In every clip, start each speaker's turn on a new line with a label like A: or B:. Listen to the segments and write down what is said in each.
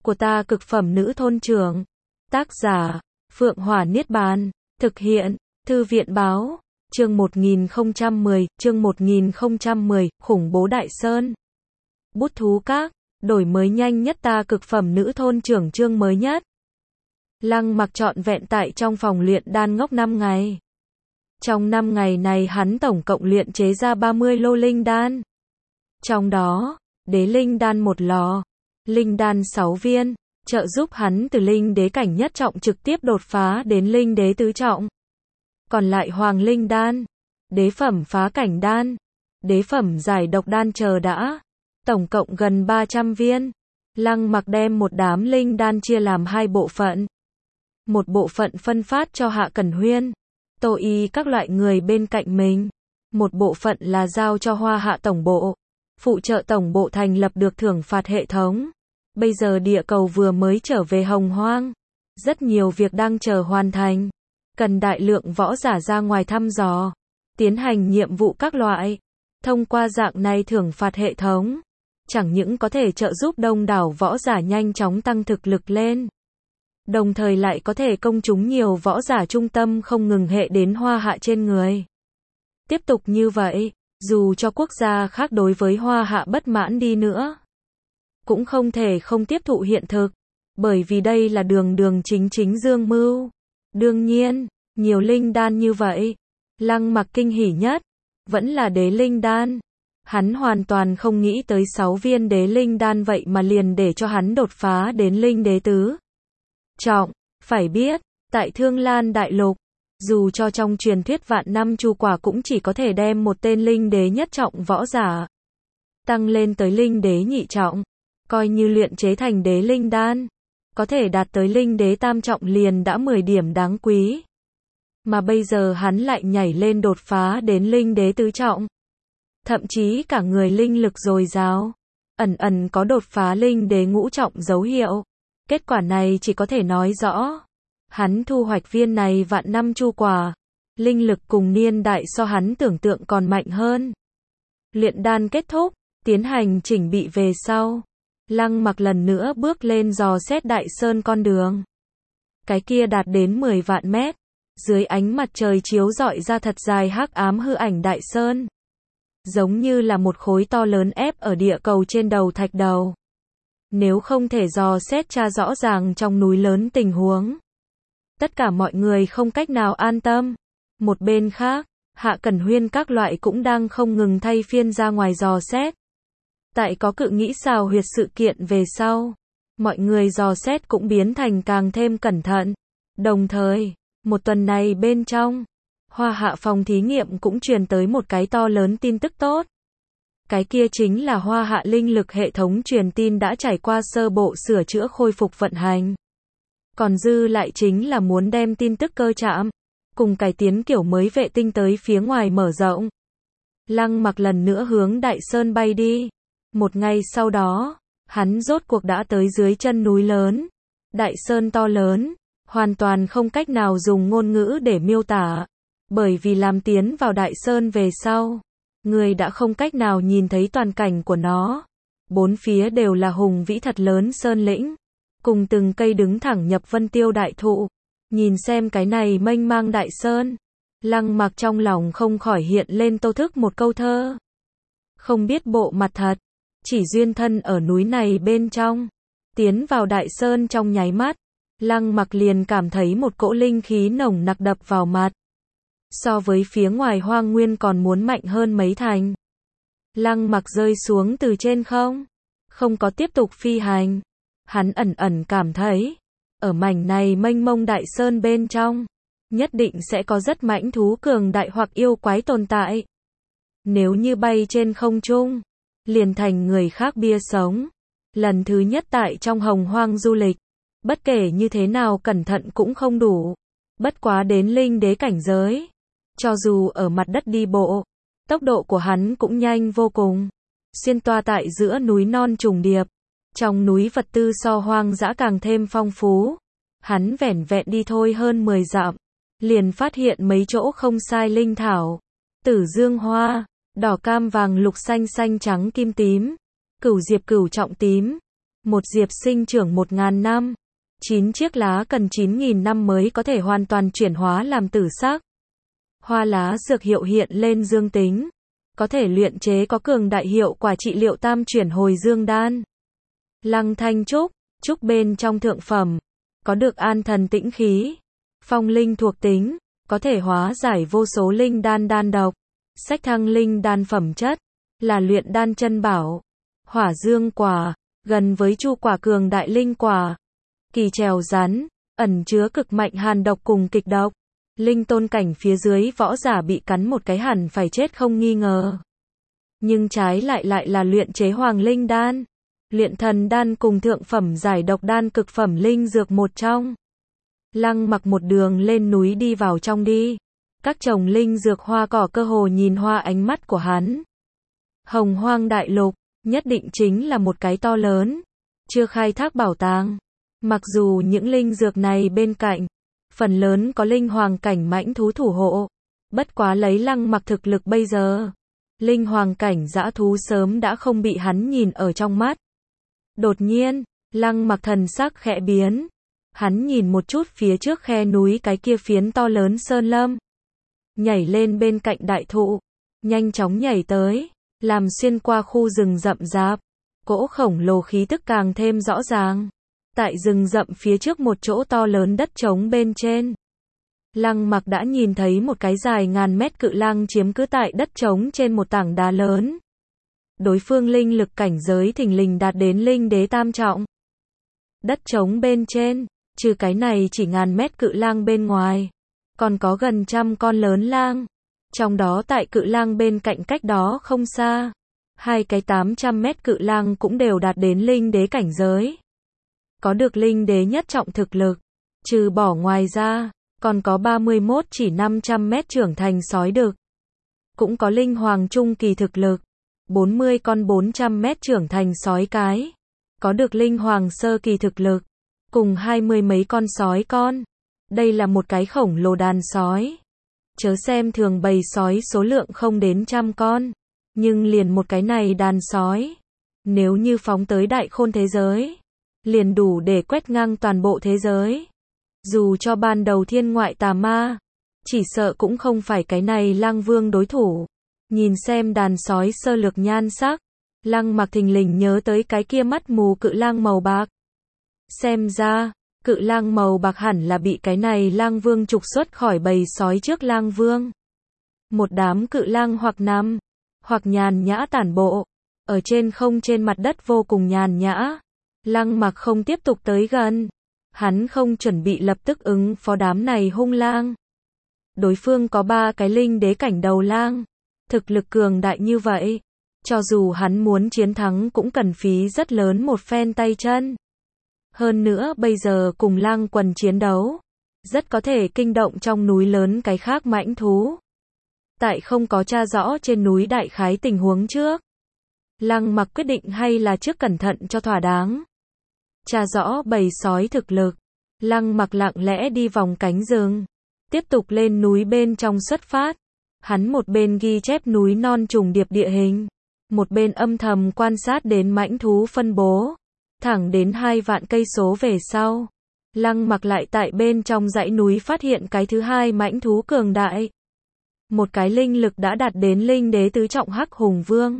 A: của ta cực phẩm nữ thôn trưởng. Tác giả, Phượng Hỏa Niết Bàn. Thực hiện, Thư viện Báo. Chương 1010, khủng bố Đại Sơn. Bút thú các, đổi mới nhanh nhất ta cực phẩm nữ thôn trưởng chương mới nhất. Lăng Mặc trọn vẹn tại trong phòng luyện đan ngốc 5 ngày. Trong 5 ngày này hắn tổng cộng luyện chế ra 30 lô linh đan. Trong đó, đế linh đan 1 lò, linh đan 6 viên, trợ giúp hắn từ linh đế cảnh nhất trọng trực tiếp đột phá đến linh đế tứ trọng. Còn lại hoàng linh đan, đế phẩm phá cảnh đan, đế phẩm giải độc đan chờ đã, tổng cộng gần 300 viên. Lăng Mặc đem một đám linh đan chia làm 2 bộ phận. Một bộ phận phân phát cho Hạ Cẩn Huyên, Tô Y các loại người bên cạnh mình. Một bộ phận là giao cho Hoa Hạ tổng bộ, phụ trợ tổng bộ thành lập được thưởng phạt hệ thống. Bây giờ địa cầu vừa mới trở về hồng hoang, rất nhiều việc đang chờ hoàn thành, cần đại lượng võ giả ra ngoài thăm dò, tiến hành nhiệm vụ các loại. Thông qua dạng này thưởng phạt hệ thống, chẳng những có thể trợ giúp đông đảo võ giả nhanh chóng tăng thực lực lên, đồng thời lại có thể công chúng nhiều võ giả trung tâm không ngừng hệ đến Hoa Hạ trên người. Tiếp tục như vậy, dù cho quốc gia khác đối với Hoa Hạ bất mãn đi nữa, cũng không thể không tiếp thụ hiện thực, bởi vì đây là đường đường chính chính dương mưu. Đương nhiên, nhiều linh đan như vậy, Lăng Mặc kinh hỉ nhất vẫn là đế linh đan. Hắn hoàn toàn không nghĩ tới 6 viên đế linh đan vậy mà liền để cho hắn đột phá đến linh đế tứ trọng. Phải biết, tại Thương Lan Đại Lục, dù cho trong truyền thuyết vạn năm chu quả cũng chỉ có thể đem một tên linh đế nhất trọng võ giả tăng lên tới linh đế nhị trọng. Coi như luyện chế thành đế linh đan, có thể đạt tới linh đế tam trọng liền đã 10 điểm đáng quý. Mà bây giờ hắn lại nhảy lên đột phá đến linh đế tứ trọng. Thậm chí cả người linh lực dồi dào, ẩn ẩn có đột phá linh đế ngũ trọng dấu hiệu. Kết quả này chỉ có thể nói rõ, hắn thu hoạch viên này vạn năm chu quả, linh lực cùng niên đại so hắn tưởng tượng còn mạnh hơn. Luyện đan kết thúc, tiến hành chỉnh bị về sau, Lăng Mặc lần nữa bước lên dò xét Đại Sơn con đường. Cái kia đạt đến 10 vạn mét, dưới ánh mặt trời chiếu rọi ra thật dài hắc ám hư ảnh Đại Sơn, giống như là một khối to lớn ép ở địa cầu trên đầu thạch đầu. Nếu không thể dò xét tra rõ ràng trong núi lớn tình huống, tất cả mọi người không cách nào an tâm. Một bên khác, Hạ Cẩn Huyên các loại cũng đang không ngừng thay phiên ra ngoài dò xét. Tại có cự nghĩ xào huyệt sự kiện về sau, mọi người dò xét cũng biến thành càng thêm cẩn thận. Đồng thời, một tuần này bên trong, Hoa Hạ phòng thí nghiệm cũng truyền tới một cái to lớn tin tức tốt. Cái kia chính là Hoa Hạ linh lực hệ thống truyền tin đã trải qua sơ bộ sửa chữa khôi phục vận hành. Còn dư lại chính là muốn đem tin tức cơ trạm cùng cải tiến kiểu mới vệ tinh tới phía ngoài mở rộng. Lăng Mặc lần nữa hướng Đại Sơn bay đi. Một ngày sau đó, hắn rốt cuộc đã tới dưới chân núi lớn. Đại Sơn to lớn, hoàn toàn không cách nào dùng ngôn ngữ để miêu tả, bởi vì làm tiến vào Đại Sơn về sau, người đã không cách nào nhìn thấy toàn cảnh của nó. Bốn phía đều là hùng vĩ thật lớn sơn lĩnh, cùng từng cây đứng thẳng nhập vân tiêu đại thụ. Nhìn xem cái này mênh mang Đại Sơn, Lăng Mặc trong lòng không khỏi hiện lên tô thức một câu thơ. Không biết bộ mặt thật, chỉ duyên thân ở núi này bên trong. Tiến vào Đại Sơn trong nháy mắt, Lăng Mặc liền cảm thấy một cỗ linh khí nồng nặc đập vào mặt. So với phía ngoài hoang nguyên còn muốn mạnh hơn mấy thành. Lăng Mặc rơi xuống từ trên không có tiếp tục phi hành. Hắn ẩn ẩn cảm thấy, ở mảnh này mênh mông Đại Sơn bên trong, nhất định sẽ có rất mãnh thú cường đại hoặc yêu quái tồn tại. Nếu như bay trên không trung, liền thành người khác bia sống. Lần thứ nhất tại trong hồng hoang du lịch, bất kể như thế nào cẩn thận cũng không đủ. Bất quá đến linh đế cảnh giới, cho dù ở mặt đất đi bộ, tốc độ của hắn cũng nhanh vô cùng. Xuyên toa tại giữa núi non trùng điệp, trong núi vật tư so hoang dã càng thêm phong phú. Hắn vẻn vẹn đi thôi hơn 10 dặm, liền phát hiện mấy chỗ không sai linh thảo, tử dương hoa, đỏ cam vàng lục xanh xanh trắng kim tím, cửu diệp cửu trọng tím, Một diệp sinh trưởng 1.000 năm. 9 chiếc lá cần 9.000 năm mới có thể hoàn toàn chuyển hóa làm tử sắc. Hoa lá dược hiệu hiện lên dương tính. Có thể luyện chế có cường đại hiệu quả trị liệu tam chuyển hồi dương đan. Lăng thanh trúc, trúc bên trong thượng phẩm. Có được an thần tĩnh khí. Phong linh thuộc tính. Có thể hóa giải vô số linh đan đan độc. Sách thăng linh đan phẩm chất. Là luyện đan chân bảo. Hỏa dương quả. Gần với chu quả cường đại linh quả. Kỳ trèo rắn. Ẩn chứa cực mạnh hàn độc cùng kịch độc. Linh tôn cảnh phía dưới võ giả bị cắn một cái hẳn phải chết không nghi ngờ. Nhưng trái lại là luyện chế hoàng linh đan. Luyện thần đan cùng thượng phẩm giải độc đan cực phẩm linh dược một trong. Lăng Mặc một đường lên núi đi vào trong đi. Các trồng linh dược hoa cỏ cơ hồ nhìn hoa ánh mắt của hắn. Hồng Hoang đại lục, nhất định chính là một cái to lớn. Chưa khai thác bảo tàng. Mặc dù những linh dược này bên cạnh, phần lớn có linh hoàng cảnh mãnh thú thủ hộ. Bất quá lấy Lăng Mặc thực lực bây giờ. Linh hoàng cảnh dã thú sớm đã không bị hắn nhìn ở trong mắt. Đột nhiên, Lăng Mặc thần sắc khẽ biến. Hắn nhìn một chút phía trước khe núi cái kia phiến to lớn sơn lâm. Nhảy lên bên cạnh đại thụ. Nhanh chóng nhảy tới. Làm xuyên qua khu rừng rậm rạp. Cỗ khổng lồ khí tức càng thêm rõ ràng. Tại rừng rậm phía trước một chỗ to lớn đất trống bên trên. Lăng Mặc đã nhìn thấy một cái dài ngàn mét cự lang chiếm cứ tại đất trống trên một tảng đá lớn. Đối phương linh lực cảnh giới thình lình đạt đến linh đế tam trọng. Đất trống bên trên, trừ cái này chỉ ngàn mét cự lang bên ngoài, còn có gần 100 con lớn lang. Trong đó tại cự lang bên cạnh cách đó không xa, hai cái 800 mét cự lang cũng đều đạt đến linh đế cảnh giới. Có được linh đế nhất trọng thực lực, trừ bỏ ngoài ra, còn có 31 chỉ 500 mét trưởng thành sói đực. Cũng có linh hoàng trung kỳ thực lực, 40 con 400 mét trưởng thành sói cái. Có được linh hoàng sơ kỳ thực lực, cùng 20 mấy con sói con. Đây là một cái khổng lồ đàn sói. Chớ xem thường bầy sói số lượng không đến 100 con. Nhưng liền một cái này đàn sói. Nếu như phóng tới đại khôn thế giới, liền đủ để quét ngang toàn bộ thế giới. Dù cho ban đầu thiên ngoại tà ma, chỉ sợ cũng không phải cái này lang vương đối thủ. Nhìn xem đàn sói sơ lược nhan sắc, Lăng Mặc thình lình nhớ tới cái kia mắt mù cự lang màu bạc. Xem ra, cự lang màu bạc hẳn là bị cái này lang vương trục xuất khỏi bầy sói trước lang vương. Một đám cự lang hoặc nằm, hoặc nhàn nhã tản bộ, ở trên không trên mặt đất vô cùng nhàn nhã. Lăng Mặc không tiếp tục tới gần. Hắn không chuẩn bị lập tức ứng phó đám này hung lang. Đối phương có 3 cái linh đế cảnh đầu lang. Thực lực cường đại như vậy, cho dù hắn muốn chiến thắng cũng cần phí rất lớn một phen tay chân. Hơn nữa bây giờ cùng lang quần chiến đấu, rất có thể kinh động trong núi lớn cái khác mãnh thú. Tại không có tra rõ trên núi đại khái tình huống trước, Lăng Mặc quyết định hay là trước cẩn thận cho thỏa đáng. Tra rõ bầy sói thực lực, Lăng Mặc lặng lẽ đi vòng cánh rừng, tiếp tục lên núi bên trong xuất phát. Hắn một bên ghi chép núi non trùng điệp địa hình, một bên âm thầm quan sát đến mãnh thú phân bố. Thẳng đến 2 vạn cây số về sau, Lăng Mặc lại tại bên trong dãy núi phát hiện cái thứ hai mãnh thú cường đại. Một cái linh lực đã đạt đến linh đế tứ trọng hắc hùng vương.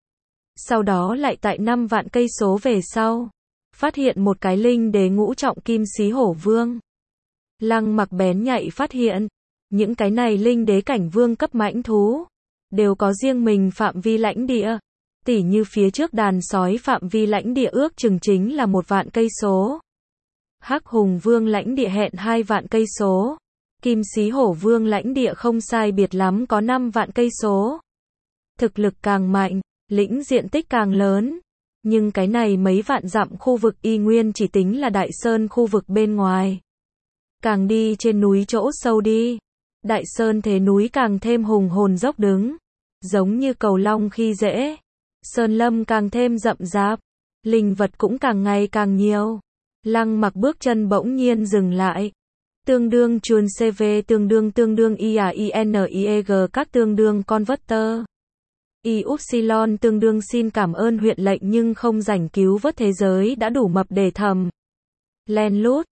A: Sau đó lại tại 5 vạn cây số về sau, phát hiện một cái linh đế ngũ trọng kim xí hổ vương. Lăng Mặc bén nhạy phát hiện, những cái này linh đế cảnh vương cấp mãnh thú, đều có riêng mình phạm vi lãnh địa. Tỉ như phía trước đàn sói phạm vi lãnh địa ước chừng chính là 1 vạn cây số. Hắc hùng vương lãnh địa hẹn 2 vạn cây số. Kim xí hổ vương lãnh địa không sai biệt lắm có 5 vạn cây số. Thực lực càng mạnh, lĩnh diện tích càng lớn. Nhưng cái này mấy vạn dặm khu vực y nguyên chỉ tính là đại sơn khu vực bên ngoài. Càng đi trên núi chỗ sâu đi, đại sơn thế núi càng thêm hùng hồn dốc đứng, giống như cầu long khi dễ. Sơn lâm càng thêm rậm rạp, linh vật cũng càng ngày càng nhiều. Lăng Mặc bước chân bỗng nhiên dừng lại. Tương đương chuồn CV tương đương IAINEG các tương đương converter. Y Upsilon tương đương xin cảm ơn huyện lệnh nhưng không rảnh cứu vớt thế giới đã đủ mập để thầm. Len lút.